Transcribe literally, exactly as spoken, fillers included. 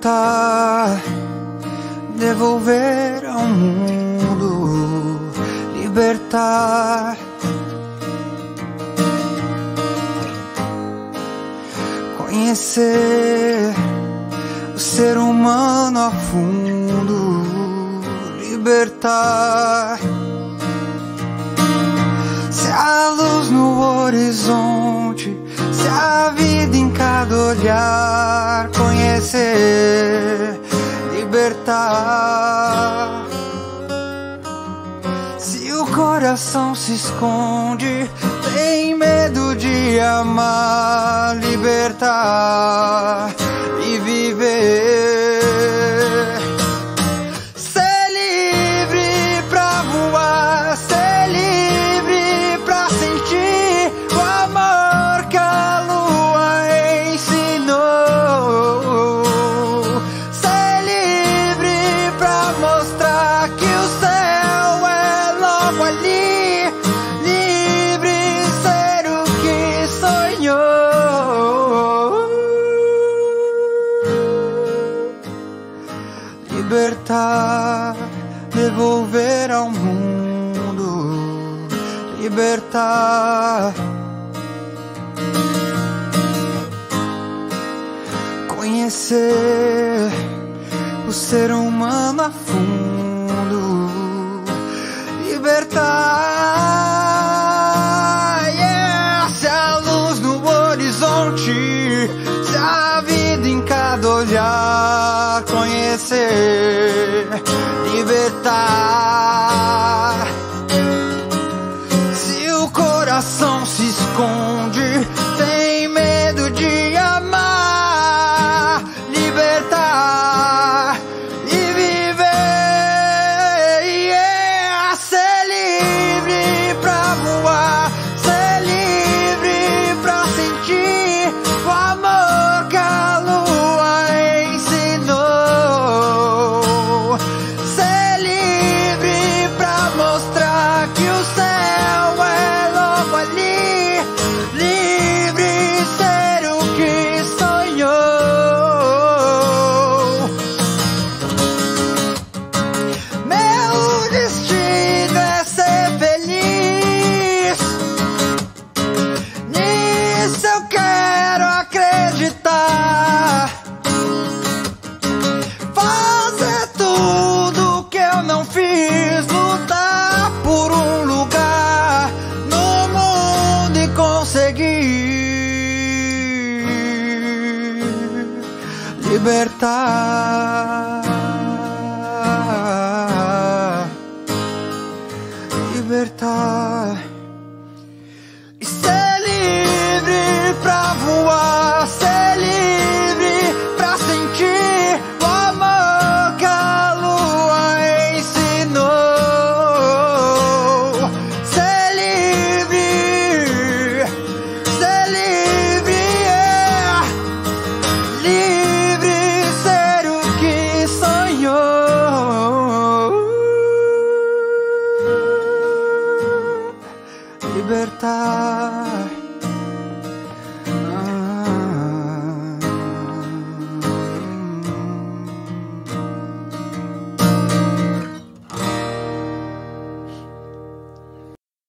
libertar, devolver ao mundo, libertar. Conhecer o ser humano a fundo, libertar. Se há luz no horizonte, se há vida em cada olhar, conhecer, libertar. Se o coração se esconde, tem medo de amar, libertar e viver. Ser livre pra voar, ser livre pra sentir o amor que a lua ensinou. Ser livre pra mostrar que o céu é logo ali, livre ser o que sonhou. Libertar, devolver ao mundo, libertar. Conhecer o ser humano a fundo, libertar. Yeah! Se há luz no horizonte, se há vida em cada olhar, conhecer, libertar. Se o coração se esconde, tem medo de amar, libertar e viver. Yeah! Ser livre pra voar, ser livre pra sentir o amor que a lua ensinou. Ser livre pra mostrar que o céu é logo ali, livre ser o que sonhou. Meu destino é ser feliz, nisso eu quero acreditar. Fazer tudo que eu não fiz, lutar por um lugar no mundo e conseguir libertar.